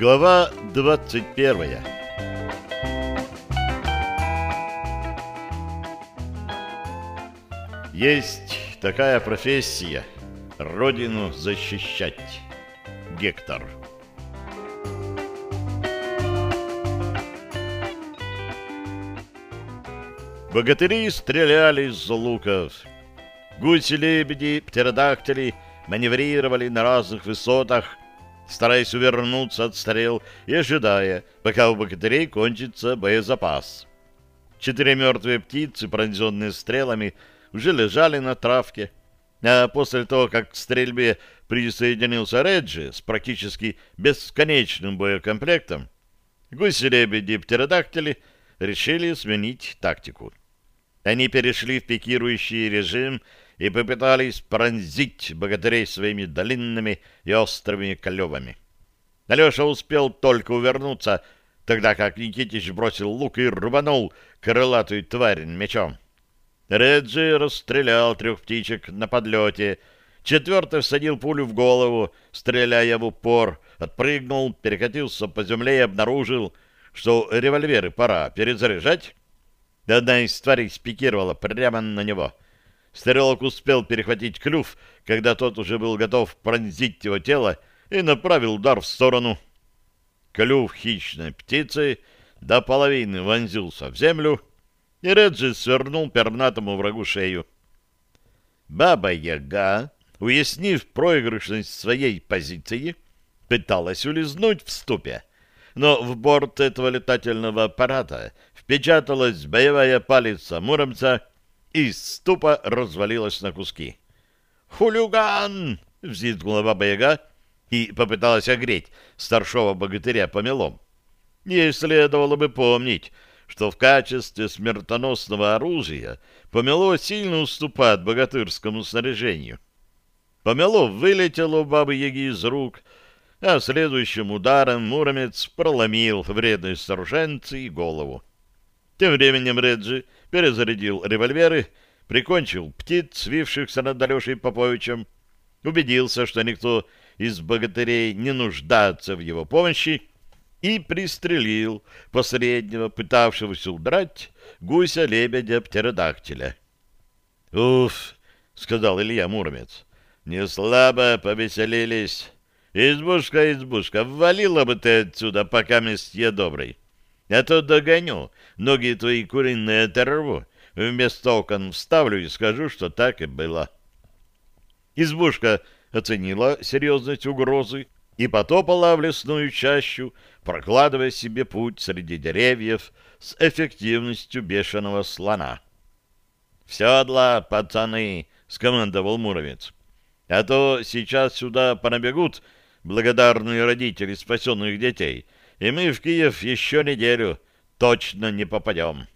Глава 21. Есть такая профессия — родину защищать. Гектор. Богатыри стреляли из луков. Гуси-лебеди, птеродактили маневрировали на разных высотах, стараясь увернуться от стрел и ожидая, пока у богатырей кончится боезапас. 4 мертвые птицы, пронзенные стрелами, уже лежали на травке, а после того, как к стрельбе присоединился Реджи с практически бесконечным боекомплектом, гуси-лебеди и птеродактили решили сменить тактику. Они перешли в пикирующий режим и попытались пронзить богатырей своими длинными и острыми клювами. Алеша успел только увернуться, тогда как Никитич бросил лук и рубанул крылатую тварь мечом. Реджи расстрелял 3 птичек на подлете, 4-й всадил пулю в голову, стреляя в упор, отпрыгнул, перекатился по земле и обнаружил, что револьверы пора перезаряжать. Одна из тварей спикировала прямо на него. Стрелок успел перехватить клюв, когда тот уже был готов пронзить его тело, и направил удар в сторону. Клюв хищной птицы до половины вонзился в землю, и Реджи свернул пернатому врагу шею. Баба-Яга, уяснив проигрышность своей позиции, пыталась улизнуть в ступе, но в борт этого летательного аппарата впечаталась боевая палица Муромца, и ступа развалилась на куски. «Хулиган!» — взвизгнула Баба-Яга и попыталась огреть старшего богатыря помелом. Ей следовало бы помнить, что в качестве смертоносного оружия помело сильно уступает богатырскому снаряжению. Помело вылетело у Бабы-Яги из рук, а следующим ударом Муромец проломил вредной старушенце голову. Тем временем Реджи перезарядил револьверы, прикончил птиц, свившихся над Алешей Поповичем, убедился, что никто из богатырей не нуждается в его помощи, и пристрелил последнего, пытавшегося удрать, гуся-лебедя-птеродактиля. «Уф!» — сказал Илья Муромец. «Не слабо повеселились. Избушка, избушка, ввалила бы ты отсюда, пока местье добрый. А то догоню, ноги твои куриные оторву, вместо окон вставлю и скажу, что так и было». Избушка оценила серьезность угрозы и потопала в лесную чащу, прокладывая себе путь среди деревьев с эффективностью бешеного слона. «В седла, пацаны!» — скомандовал Муромец. «А то сейчас сюда понабегут благодарные родители спасенных детей, и мы в Киев еще неделю точно не попадем».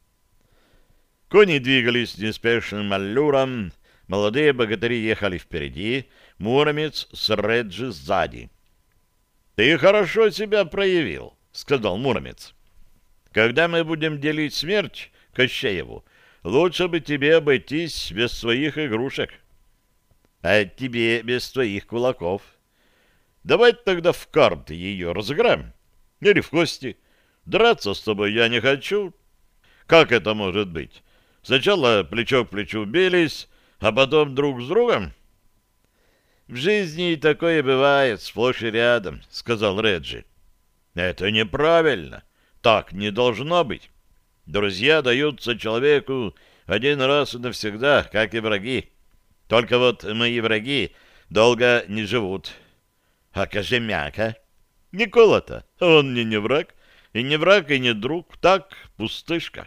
Кони двигались неспешным аллюром, молодые богатыри ехали впереди, Муромец с Реджи сзади. «Ты хорошо себя проявил», — сказал Муромец. «Когда мы будем делить смерть Кощееву, лучше бы тебе обойтись без своих игрушек. А тебе без твоих кулаков. Давай тогда в карты ее разыграем. Или в кости. Драться с тобой я не хочу. Как это может быть? Сначала плечо к плечу бились, а потом друг с другом?» «В жизни и такое бывает сплошь и рядом», — сказал Реджи. «Это неправильно. Так не должно быть. Друзья даются человеку один раз и навсегда, как и враги. Только вот мои враги долго не живут. А Кожемяка? Никола-то, он мне не враг, и не друг, так, пустышка».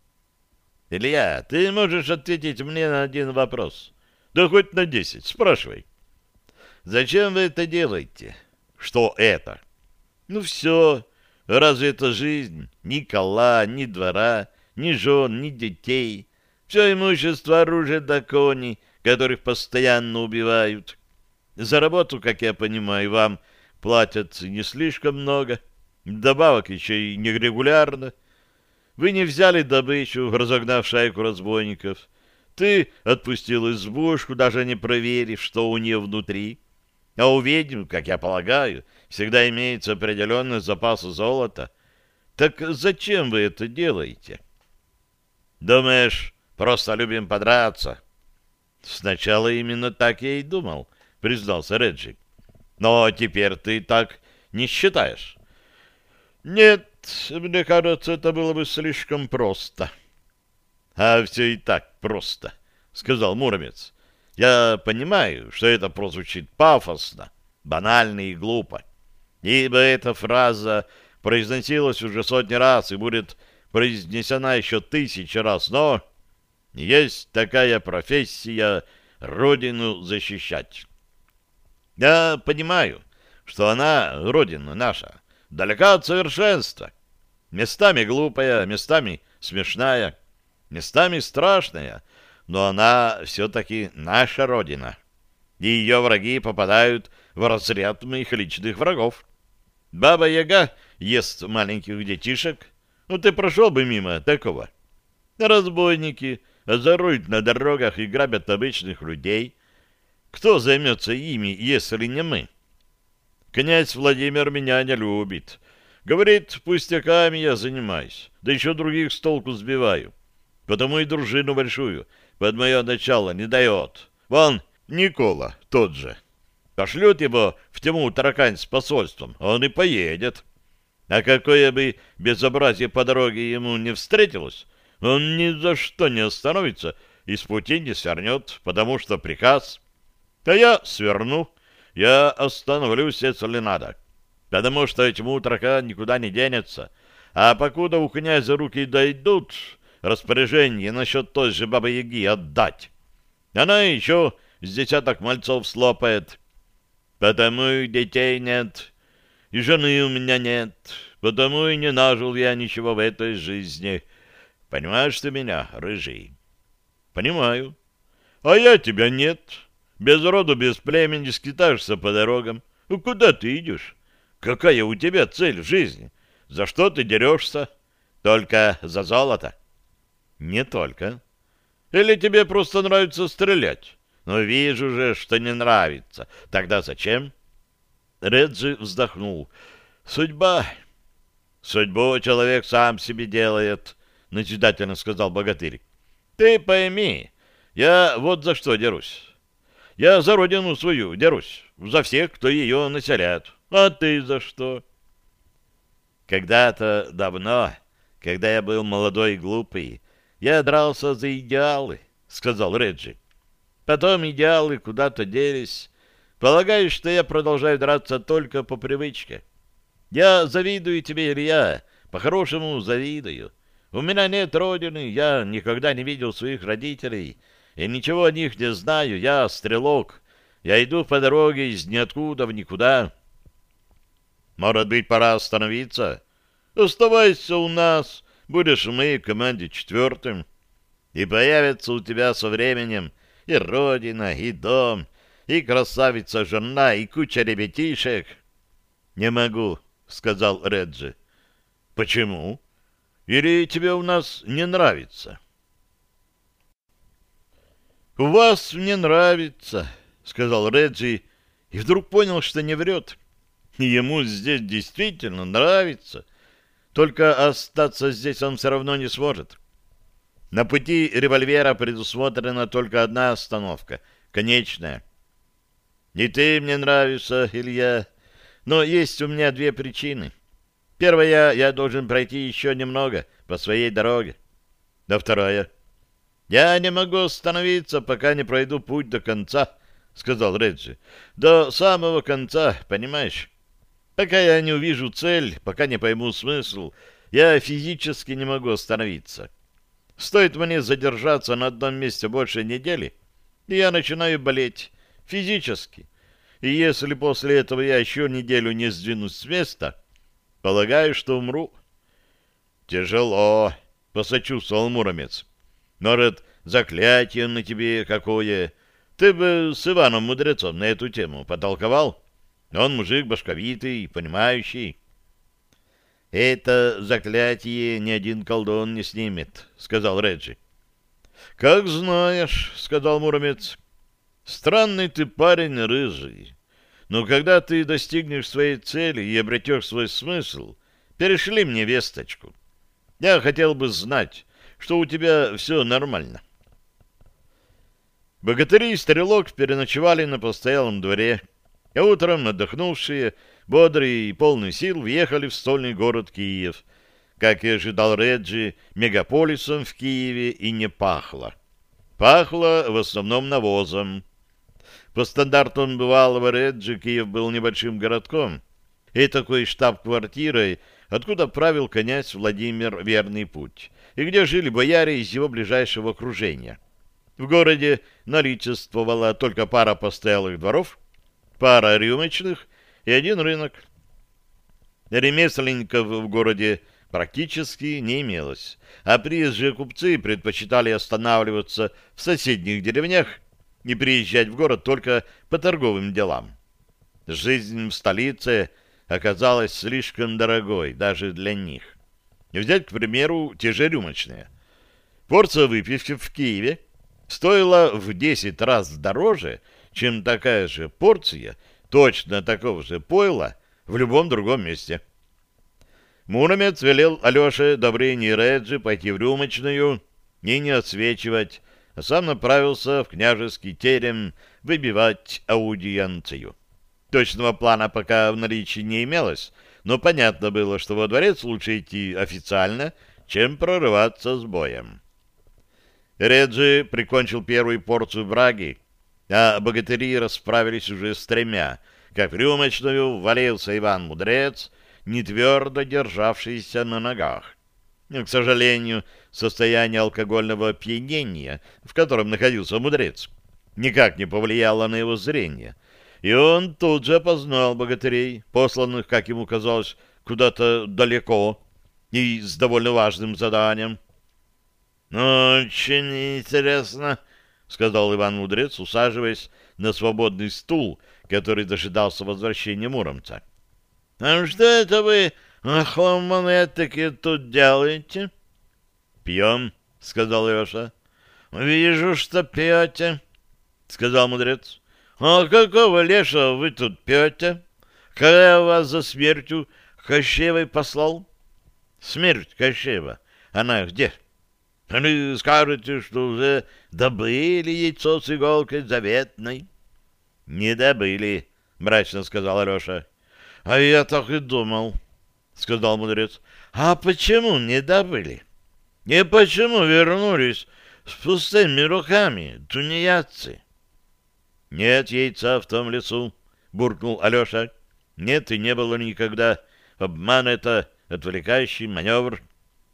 «Илья, ты можешь ответить мне на один вопрос? Да хоть на 10, спрашивай». «Зачем вы это делаете?» «Что это?» «Ну все, разве это жизнь? Ни кола, ни двора, ни жен, ни детей. Все имущество, оружие да кони, которых постоянно убивают. За работу, как я понимаю, вам платят не слишком много, добавок еще и нерегулярно. Вы не взяли добычу, разогнав шайку разбойников. Ты отпустил избушку, даже не проверив, что у нее внутри. А у ведьм, как я полагаю, всегда имеется определенный запас золота. Так зачем вы это делаете? Думаешь, просто любим подраться? Сначала именно так я и думал, признался Реджи. Но теперь ты так не считаешь. Нет, мне кажется, это было бы слишком просто. А все и так просто, сказал Муромец. Я понимаю, что это прозвучит пафосно, банально и глупо, ибо эта фраза произносилась уже сотни раз и будет произнесена еще 1000 раз, но есть такая профессия — Родину защищать. Я понимаю, что она, Родина наша, далека от совершенства. Местами глупая, местами смешная, местами страшная, но она все-таки наша Родина. И ее враги попадают в разряд моих личных врагов. Баба-Яга ест маленьких детишек. Ну, ты прошел бы мимо такого. Разбойники озоруют на дорогах и грабят обычных людей. Кто займется ими, если не мы? Князь Владимир меня не любит. Говорит, пустяками я занимаюсь, да еще других с толку сбиваю. Потому и дружину большую под мое начало не дает. Вон, Никола тот же. Пошлют его в тьму таракань с посольством, он и поедет. А какое бы безобразие по дороге ему не встретилось, он ни за что не остановится и с пути не свернет, потому что приказ. А я сверну, я остановлюсь, если надо, потому что тьму таракань никуда не денется. А покуда у князя руки дойдут, распоряжение насчет той же Бабы-Яги отдать, она еще с десяток мальцов слопает. Потому и детей нет, и жены у меня нет, потому и не нажил я ничего в этой жизни. Понимаешь ты меня, рыжий? Понимаю. А я тебя нет. Без роду, без племени скитаешься по дорогам. Ну, куда ты идешь? Какая у тебя цель в жизни? За что ты дерешься? Только за золото? Не только. Или тебе просто нравится стрелять? Но вижу же, что не нравится. Тогда зачем? Реджи вздохнул. Судьба. Судьбу человек сам себе делает, назидательно сказал богатырь. Ты пойми, я вот за что дерусь. Я за родину свою дерусь, за всех, кто ее населяет. А ты за что? Когда-то давно, когда я был молодой и глупый, я дрался за идеалы, сказал Реджи. Потом идеалы куда-то делись. Полагаю, что я продолжаю драться только по привычке. Я завидую тебе, Илья, по-хорошему завидую. У меня нет родины, я никогда не видел своих родителей, и ничего о них не знаю, я стрелок. Я иду по дороге из ниоткуда в никуда. Может быть, пора остановиться? Оставайся у нас, будешь в моей команде 4-м. И появится у тебя со временем и родина, и дом, и красавица-жена, и куча ребятишек. — Не могу, — сказал Реджи. — Почему? Или тебе у нас не нравится? — У вас мне нравится, — сказал Реджи, и вдруг понял, что не врет. Ему здесь действительно нравится, только остаться здесь он все равно не сможет. На пути револьвера предусмотрена только одна остановка — конечная. И ты мне нравишься, Илья, но есть у меня 2 причины. Первая — я должен пройти еще немного по своей дороге. А вторая — я не могу остановиться, пока не пройду путь до конца, — сказал Реджи. До самого конца, понимаешь? Пока я не увижу цель, пока не пойму смысл, я физически не могу остановиться. Стоит мне задержаться на одном месте больше недели, и я начинаю болеть физически. И если после этого я еще неделю не сдвинусь с места, полагаю, что умру. — Тяжело, — посочувствовал Муромец. — Может, заклятие на тебе какое? Ты бы с Иваном Мудрецом на эту тему потолковал? Он мужик башковитый, понимающий. — Это заклятие ни один колдун не снимет, — сказал Реджи. — Как знаешь, — сказал Муромец. — Странный ты парень, рыжий. Но когда ты достигнешь своей цели и обретешь свой смысл, перешли мне весточку. Я хотел бы знать, что у тебя все нормально. Богатыри и стрелок переночевали на постоялом дворе, а утром, отдохнувшие, бодрые и полные сил, въехали в стольный город Киев. Как и ожидал Реджи, мегаполисом в Киеве и не пахло. Пахло в основном навозом. По стандарту бывалого Реджи Киев был небольшим городком и такой штаб-квартирой, откуда правил князь Владимир Верный Путь, и где жили бояре из его ближайшего окружения. В городе наличествовала только пара постоялых дворов, пара рюмочных и один рынок. Ремесленников в городе практически не имелось, а приезжие купцы предпочитали останавливаться в соседних деревнях и приезжать в город только по торговым делам. Жизнь в столице оказалась слишком дорогой даже для них. Взять, к примеру, те же рюмочные. Порция выпивки в Киеве стоила в 10 раз дороже, чем такая же порция точно такого же пойла в любом другом месте. Муромец велел Алёше, Добрыне и Реджи пойти в рюмочную и не отсвечивать, а сам направился в княжеский терем выбивать аудиенцию. Точного плана пока в наличии не имелось, но понятно было, что во дворец лучше идти официально, чем прорываться с боем. Реджи прикончил первую порцию браги, а богатыри расправились уже с 3, как в рюмочную ввалился Иван Мудрец, не твердо державшийся на ногах. К сожалению, состояние алкогольного опьянения, в котором находился Мудрец, никак не повлияло на его зрение, и он тут же опознал богатырей, посланных, как ему казалось, куда-то далеко и с довольно важным заданием. «Очень интересно», — сказал Иван Мудрец, усаживаясь на свободный стул, который дожидался возвращения Муромца. «А что это вы, охламоны, такие тут делаете?» «Пьем», — сказал Леша. «Вижу, что пьете», — сказал Мудрец. «А какого леша вы тут пьете? Когда я вас за смертью Кощеевой послал?» «Смерть Кощеева? Она где?» «Вы скажете, что уже добыли яйцо с иголкой заветной?» «Не добыли», — мрачно сказал Алеша. «А я так и думал», — сказал Мудрец. «А почему не добыли? И почему вернулись с пустыми руками, тунеядцы?» «Нет яйца в том лесу», — буркнул Алеша. «Нет и не было никогда. Обман — это отвлекающий маневр».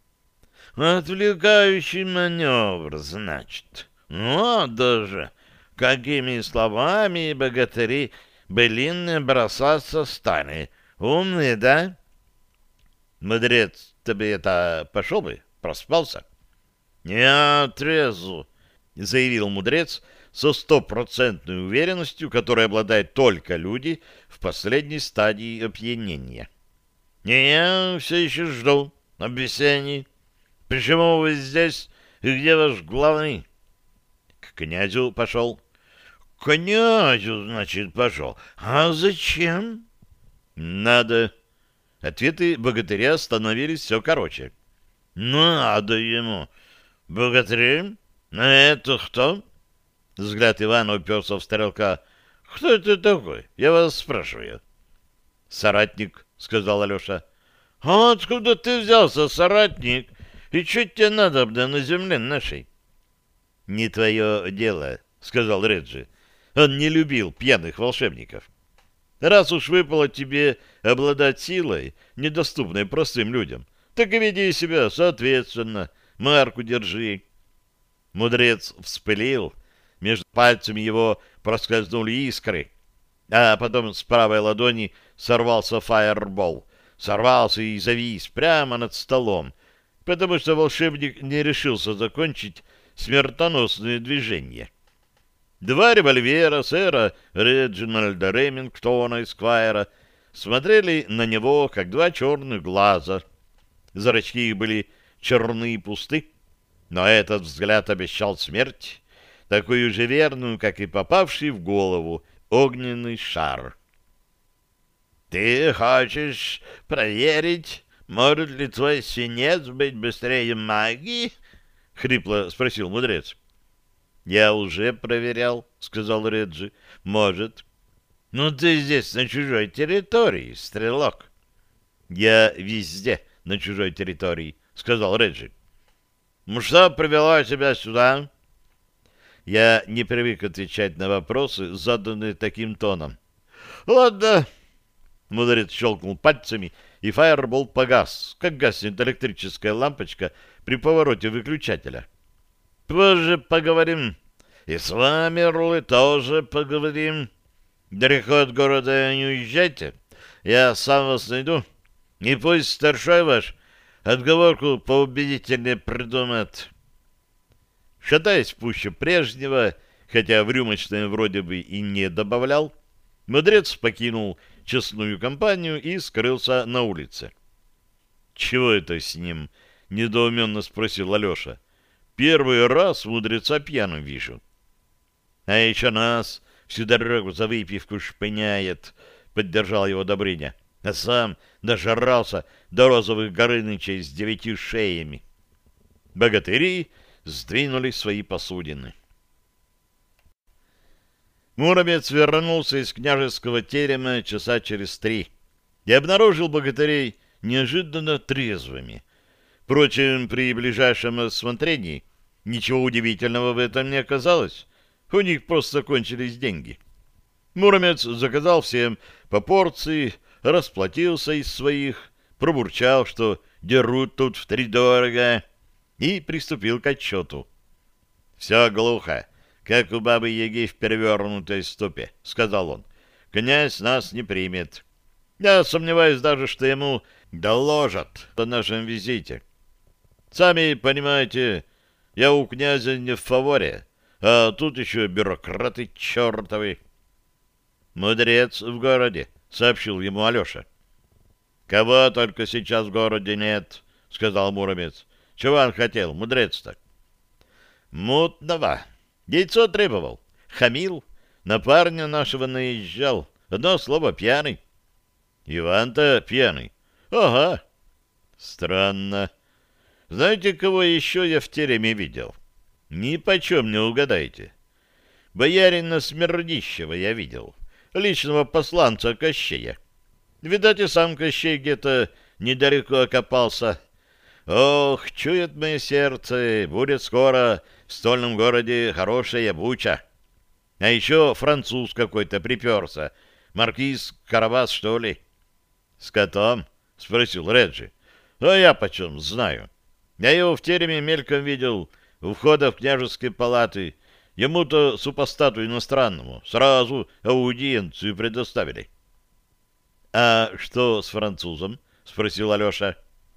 «Отвлекающий маневр, значит. Ну, даже какими словами богатыри былинные бросаться стали. Умные, да?» «Мудрец, ты бы это пошел бы, проспался?» «Не отрезу», — заявил Мудрец со 100% уверенностью, которой обладают только люди в последней стадии опьянения. «Я все еще жду объяснений. Почему вы здесь и где ваш главный?» «К князю пошел». «К князю, значит, пошел. А зачем?» «Надо». Ответы богатыря становились все короче. «Надо ему. Богатырь? А это кто?» Взгляд Ивана уперся в стрелка. «Кто это такой? Я вас спрашиваю». «Соратник», — сказал Алеша. «А откуда ты взялся, соратник? И что тебе надо на земле нашей?» «Не твое дело», — сказал Реджи. Он не любил пьяных волшебников. «Раз уж выпало тебе обладать силой, недоступной простым людям, так и веди себя соответственно, марку держи». Мудрец вспылил, между пальцами его проскользнули искры, а потом с правой ладони сорвался фаербол. Сорвался и завис прямо над столом, потому что волшебник не решился закончить смертоносное движение. 2 револьвера сэра Реджинальда Ремингтона Эсквайра смотрели на него, как 2 черных глаза. Зрачки их были черны и пусты, но этот взгляд обещал смерть, такую же верную, как и попавший в голову огненный шар. Ты хочешь проверить, может ли твой свинец быть быстрее магии? — хрипло спросил мудрец. — Я уже проверял, — сказал Реджи. — Может. — Ну ты здесь на чужой территории, стрелок. — Я везде на чужой территории, — сказал Реджи. — Ну что привело тебя сюда? Я не привык отвечать на вопросы, заданные таким тоном. — Ладно. Мудрец щелкнул пальцами, и фаербол погас, как гаснет электрическая лампочка при повороте выключателя. — Позже поговорим. И с вами, Рулы, тоже поговорим. Далеко от города не уезжайте. Я сам вас найду. И пусть старшой ваш отговорку поубедительнее придумает. Шатаясь пуще прежнего, хотя в рюмочное вроде бы и не добавлял, мудрец покинул честную компанию и скрылся на улице. — Чего это с ним? — недоуменно спросил Алеша. — Первый раз мудреца пьяным вижу. — А еще нас всю дорогу за выпивку шпыняет, — поддержал его Добрыня. А сам дожрался до розовых горынычей с 9 шеями. Богатыри сдвинули свои посудины. Муромец вернулся из княжеского терема часа через 3 и обнаружил богатырей неожиданно трезвыми. Впрочем, при ближайшем осмотрении ничего удивительного в этом не оказалось. У них просто кончились деньги. Муромец заказал всем по порции, расплатился из своих, пробурчал, что дерут тут втридорого, и приступил к отчету. — Все глухо, как у бабы-яги в перевернутой ступе, — сказал он. — Князь нас не примет. Я сомневаюсь даже, что ему доложат о нашем визите. Сами понимаете, я у князя не в фаворе, а тут еще бюрократы чертовы. — Мудрец в городе, — сообщил ему Алеша. — Кого только сейчас в городе нет, — сказал Муромец. — Чего он хотел, мудрец-то? — Мутного. Яйцо требовал. Хамил. На парня нашего наезжал. Одно слово — пьяный. — Иван-то пьяный. — Ага. — Странно. Знаете, кого еще я в тереме видел? — Ни почем не угадаете. Боярина Смердищева я видел. Личного посланца Кощея. Видать, и сам Кощей где-то недалеко окопался. Ох, чует мое сердце, будет скоро в стольном городе хорошая буча. А еще француз какой-то приперся. Маркиз Карабас, что ли? — С котом? — спросил Реджи. — А я почем знаю. Я его в тереме мельком видел, у входа в княжеские палаты. Ему-то супостату иностранному сразу аудиенцию предоставили. — А что с французом? — спросил Алеша.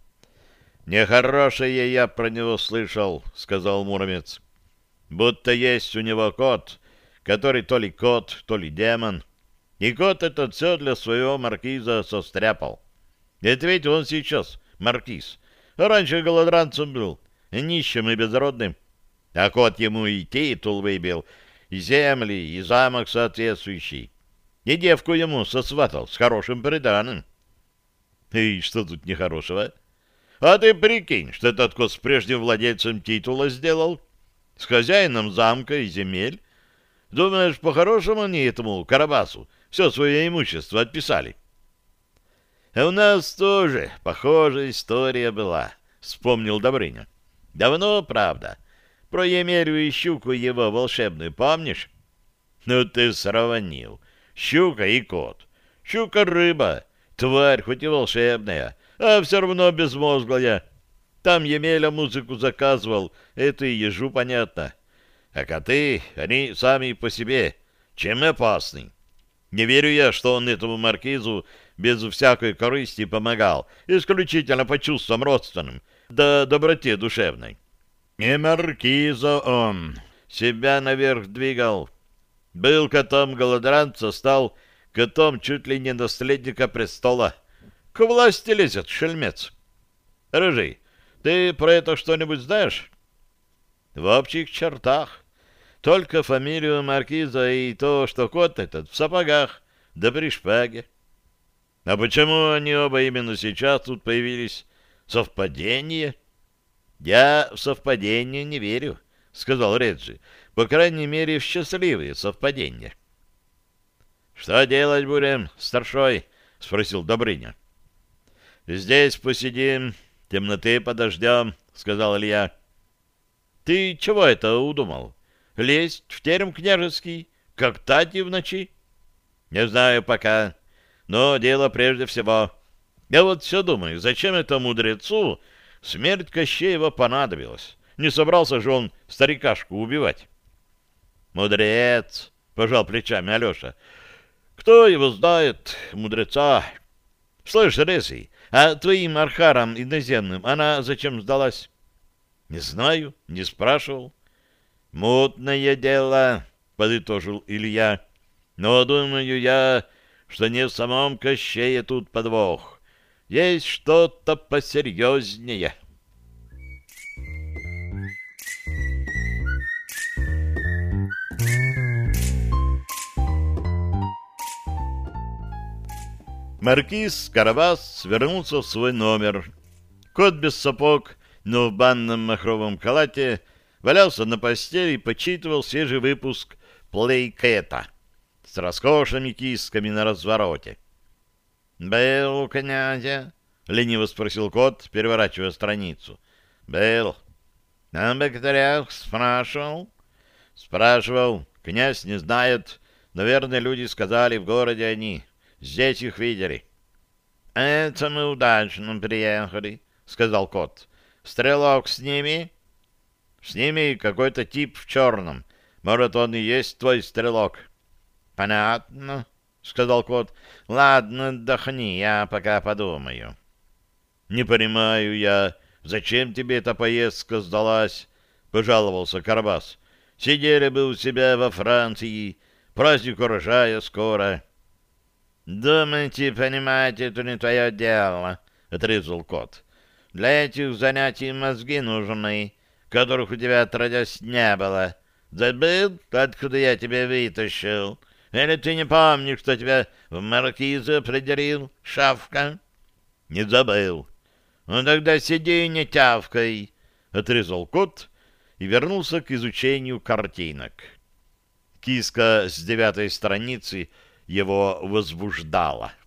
— Нехорошее я про него слышал, — сказал Муромец. — Будто есть у него кот, который то ли кот, то ли демон. И кот этот все для своего маркиза состряпал. Это ведь он сейчас маркиз. А раньше голодранцем был, нищим и безродным. А кот ему и титул выбил, и земли, и замок соответствующий. И девку ему сосватал с хорошим приданым. И что тут нехорошего? А ты прикинь, что этот кот с прежним владельцем титула сделал? С хозяином замка и земель? Думаешь, по-хорошему они этому Карабасу все свое имущество отписали? А у нас тоже похожая история была, вспомнил Добрыня. Давно, правда. Про Емелю и щуку его волшебную помнишь? Ну ты сравнил. Щука и кот. Щука — рыба, тварь хоть и волшебная, а все равно безмозглая. Там Емеля музыку заказывал, это и ежу понятно. А коты, они сами по себе, чем опасны. Не верю я, что он этому маркизу без всякой корысти помогал, исключительно по чувствам родственным, да доброте душевной. Не маркиза он, себя наверх двигал. Был котом голодранца, стал котом чуть ли не наследника престола. К власти лезет шельмец. Рыжий, ты про это что-нибудь знаешь? В общих чертах. Только фамилию маркиза и то, что кот этот в сапогах, да при шпаге. А почему они оба именно сейчас тут появились? Совпадение? Я в совпадение не верю, сказал Реджи. По крайней мере, в счастливые совпадения. Что делать будем, старшой? Спросил Добрыня. Здесь посидим, темноты подождем, сказал Илья. Ты чего это удумал? Лезть в терем княжеский, как тати в ночи? Не знаю пока, но дело прежде всего. Я вот все думаю, зачем это мудрецу смерть Кощеева понадобилась? Не собрался же он старикашку убивать. Мудрец, пожал плечами Алеша. Кто его знает, мудреца? Слышь, Ресий, а твоим архарам иноземным она зачем сдалась? Не знаю, не спрашивал. Мутное дело, подытожил Илья. Но думаю я, что не в самом Кощее тут подвох. Есть что-то посерьезнее. Маркиз Карабас вернулся в свой номер. Кот без сапог, но в банном махровом халате, валялся на постели и почитывал свежий выпуск «Плейкэта» с роскошными кисками на развороте. «Был у князя?» — лениво спросил кот, переворачивая страницу. «Был. На бактериях спрашивал?» «Спрашивал. Князь не знает. Наверное, люди сказали, в городе они. Здесь их видели». «Это мы удачно приехали», — сказал кот. «Стрелок с ними?» «С ними какой-то тип в черном. Может, он и есть твой стрелок?» «Понятно», — сказал кот. «Ладно, отдохни, я пока подумаю». «Не понимаю я, зачем тебе эта поездка сдалась?» — пожаловался Карабас. «Сидели бы у себя во Франции, праздник урожая скоро». «Думаете, понимаете, это не твое дело», — отрезал кот. «Для этих занятий мозги нужны, которых у тебя отродясь не было. Забыл, откуда я тебя вытащил? Или ты не помнишь, что тебя в маркизы определил, шавка?» «Не забыл». «Ну тогда сиди и не тявкай», — отрезал кот и вернулся к изучению картинок. Киска с 9-й страницы его возбуждала.